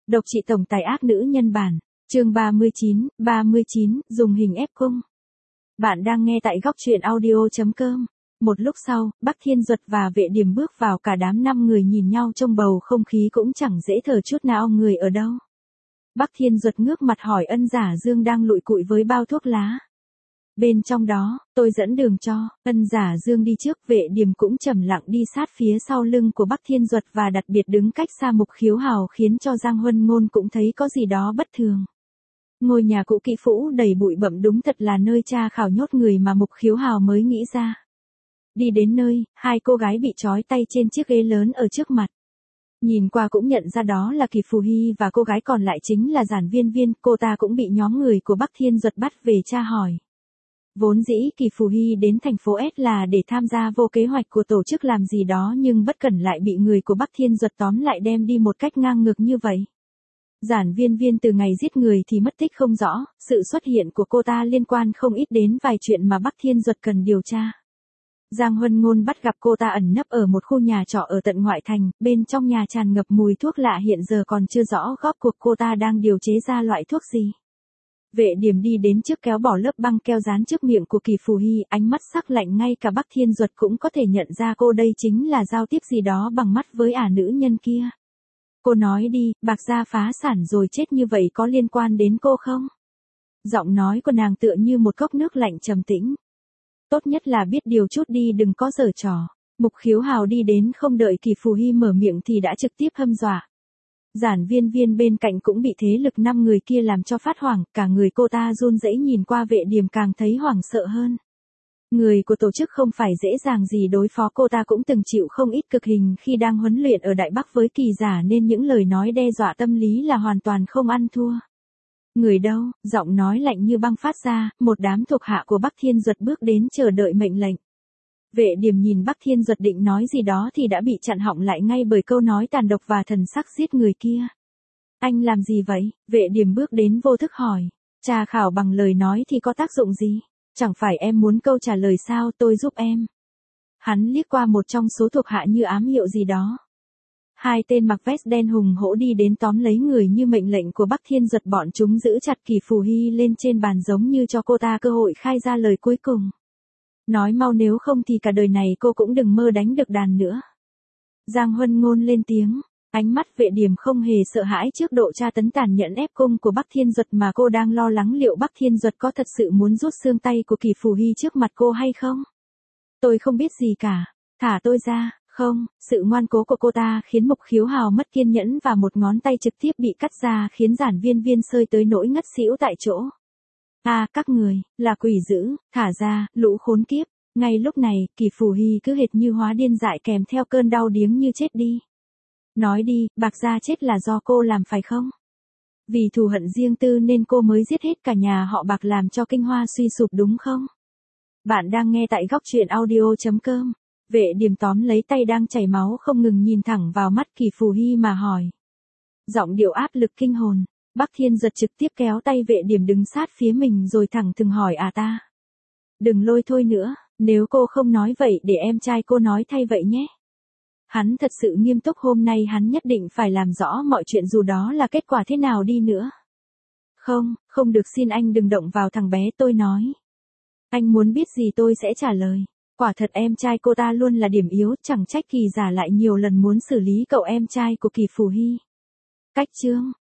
Độc trị tổng tài ác nữ nhân bản, chương 39, dùng hình ép cung. Bạn đang nghe tại góc truyện audio.com. Một lúc sau, Bắc Thiên Duật và Vệ Điềm bước vào, cả đám 5 người nhìn nhau trong bầu không khí cũng chẳng dễ thở chút nào. Người ở đâu? Bắc Thiên Duật ngước mặt hỏi Ân Giả Dương đang lụi cụi với bao thuốc lá. Bên trong đó, tôi dẫn đường cho. Ân Giả Dương đi trước, Vệ Điềm cũng trầm lặng đi sát phía sau lưng của Bắc Thiên Duật và đặc biệt đứng cách xa Mục Khiếu Hào, khiến cho Giang Huân Ngôn cũng thấy có gì đó bất thường. Ngôi nhà cũ kỹ phũ đầy bụi bặm đúng thật là nơi tra khảo nhốt người mà Mục Khiếu Hào mới nghĩ ra. Đi đến nơi, hai cô gái bị trói tay trên chiếc ghế lớn ở trước mặt. Nhìn qua cũng nhận ra đó là Kỳ Phù Hy và cô gái còn lại chính là Giản Viên Viên, cô ta cũng bị nhóm người của Bắc Thiên Duật bắt về tra hỏi. Vốn dĩ Kỳ Phù Hy đến thành phố S là để tham gia vô kế hoạch của tổ chức làm gì đó, nhưng bất cẩn lại bị người của Bắc Thiên Duật tóm lại đem đi một cách ngang ngược như vậy. Giản Viên Viên từ ngày giết người thì mất tích không rõ, sự xuất hiện của cô ta liên quan không ít đến vài chuyện mà Bắc Thiên Duật cần điều tra. Giang Huân Ngôn bắt gặp cô ta ẩn nấp ở một khu nhà trọ ở tận ngoại thành, bên trong nhà tràn ngập mùi thuốc lạ, hiện giờ còn chưa rõ rốt cuộc cô ta đang điều chế ra loại thuốc gì. Vệ Điềm đi đến trước kéo bỏ lớp băng keo dán trước miệng của Kỳ Phù Hy, ánh mắt sắc lạnh, ngay cả Bắc Thiên Duật cũng có thể nhận ra cô đây chính là giao tiếp gì đó bằng mắt với nữ nhân kia. Cô nói đi, Bạc gia phá sản rồi chết như vậy có liên quan đến cô không? Giọng nói của nàng tựa như một cốc nước lạnh trầm tĩnh. Tốt nhất là biết điều chút đi, đừng có giở trò. Mục Khiếu Hào đi đến không đợi Kỳ Phù Hy mở miệng thì đã trực tiếp hâm dọa. Giản Viên Viên bên cạnh cũng bị thế lực 5 người kia làm cho phát hoảng, cả người cô ta run rẩy, nhìn qua Vệ Điềm càng thấy hoảng sợ hơn. Người của tổ chức không phải dễ dàng gì đối phó, cô ta cũng từng chịu không ít cực hình khi đang huấn luyện ở Đại Bắc với Kỳ giả, nên những lời nói đe dọa tâm lý là hoàn toàn không ăn thua. Người đâu? Giọng nói lạnh như băng phát ra, một đám thuộc hạ của Bắc Thiên Duật bước đến chờ đợi mệnh lệnh. Vệ Điềm nhìn Bắc Thiên Duật định nói gì đó thì đã bị chặn họng lại ngay bởi câu nói tàn độc và thần sắc giết người kia. Anh làm gì vậy? Vệ Điềm bước đến vô thức hỏi. Tra khảo bằng lời nói thì có tác dụng gì? Chẳng phải em muốn câu trả lời sao, tôi giúp em. Hắn liếc qua một trong số thuộc hạ như ám hiệu gì đó. Hai tên mặc vest đen hùng hổ đi đến tóm lấy người như mệnh lệnh của Bắc Thiên Duật, bọn chúng giữ chặt Kỳ Phù Hy lên trên bàn giống như cho cô ta cơ hội khai ra lời cuối cùng. Nói mau, nếu không thì cả đời này cô cũng đừng mơ đánh được đàn nữa. Giang Huân Ngôn lên tiếng, ánh mắt Vệ Điềm không hề sợ hãi trước độ tra tấn tàn nhẫn ép cung của Bắc Thiên Duật, mà cô đang lo lắng liệu Bắc Thiên Duật có thật sự muốn rút xương tay của Kỳ Phù Hy trước mặt cô hay không. Tôi không biết gì cả, thả tôi ra. Không, sự ngoan cố của cô ta khiến Mục Khiếu Hào mất kiên nhẫn và một ngón tay trực tiếp bị cắt ra, khiến Giản Viên Viên sơi tới nỗi ngất xỉu tại chỗ. Các người, là quỷ dữ, thả ra, lũ khốn kiếp. Ngay lúc này, Kỳ Phù Hy cứ hệt như hóa điên dại, kèm theo cơn đau điếng như chết đi. Nói đi, Bạc gia chết là do cô làm phải không? Vì thù hận riêng tư nên cô mới giết hết cả nhà họ Bạc, làm cho Kinh Hoa suy sụp đúng không? Bạn đang nghe tại góc truyện audio.com. Vệ Điềm tóm lấy tay đang chảy máu không ngừng, nhìn thẳng vào mắt Kỳ Phù Hy mà hỏi. Giọng điệu áp lực kinh hồn. Bắc Thiên Duật trực tiếp kéo tay Vệ Điềm đứng sát phía mình rồi thẳng thừng hỏi ta. Đừng lôi thôi nữa, nếu cô không nói vậy để em trai cô nói thay vậy nhé. Hắn thật sự nghiêm túc, hôm nay hắn nhất định phải làm rõ mọi chuyện dù đó là kết quả thế nào đi nữa. Không được, xin anh đừng động vào thằng bé, tôi nói. Anh muốn biết gì tôi sẽ trả lời. Quả thật em trai cô ta luôn là điểm yếu, chẳng trách Kỳ giả lại nhiều lần muốn xử lý cậu em trai của Kỳ Phù Hy. Cách chương,